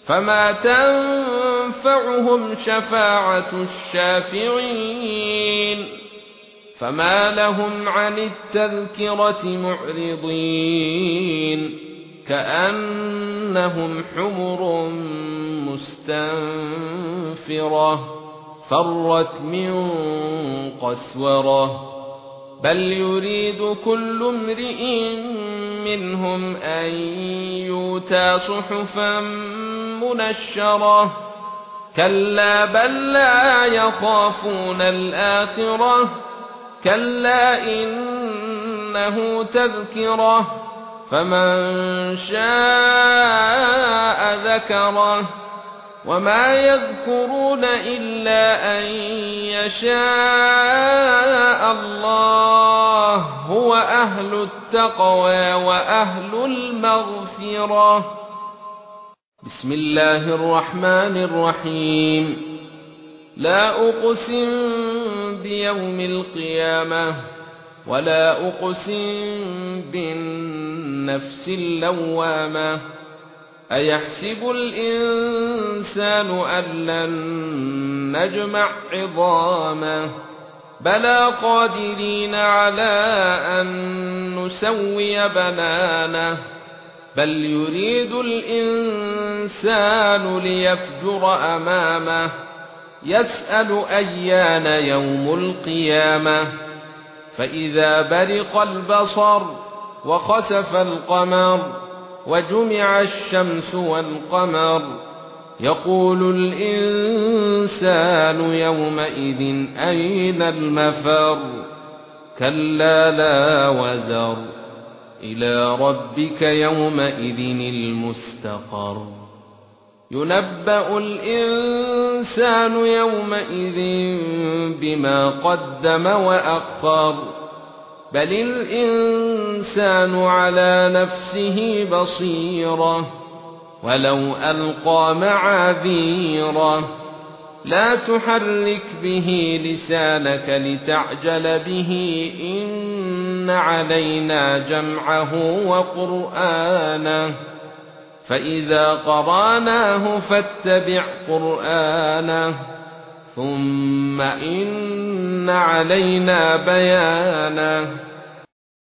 فما تنفعهم شفاعة الشافعين فما لهم عن التذكرة معرضين كأنهم حمر مستنفرة فرت من قسورة بل يريد كل امرئ منهم أن يؤتى صحفا منشرة كلا بل لا يخافون الآخرة كلا إنه تذكرة فمن شاء ذكره وما يذكرون إلا أن يشاء الله هو أهل التقوى وأهل المغفرة. بسم الله الرحمن الرحيم. لا أقسم بيوم القيامة ولا أقسم بالنفس اللوامة أيحسب الإنسان أن لن نجمع عظامه بلى قادرين على أن نسوي بنانه بل يريد الإنسان ليفجر أمامه يسأل أيان يوم القيامة فإذا برق البصر وخسف القمر وجمع الشمس والقمر يقول الإنسان يومئذ أين المفر كلا لا وزر إلى ربك يومئذ المستقر ينبأ الإنسان يومئذ بما قدم وأخر بل الإنسان على نفسه بصيرة ولو ألقى معاذيره لا تحرك به لسانك لتعجل به إن علينا جمعه وقرآنه فإذا قرأناه فاتبع قرآنه ثم إن علينا بيانه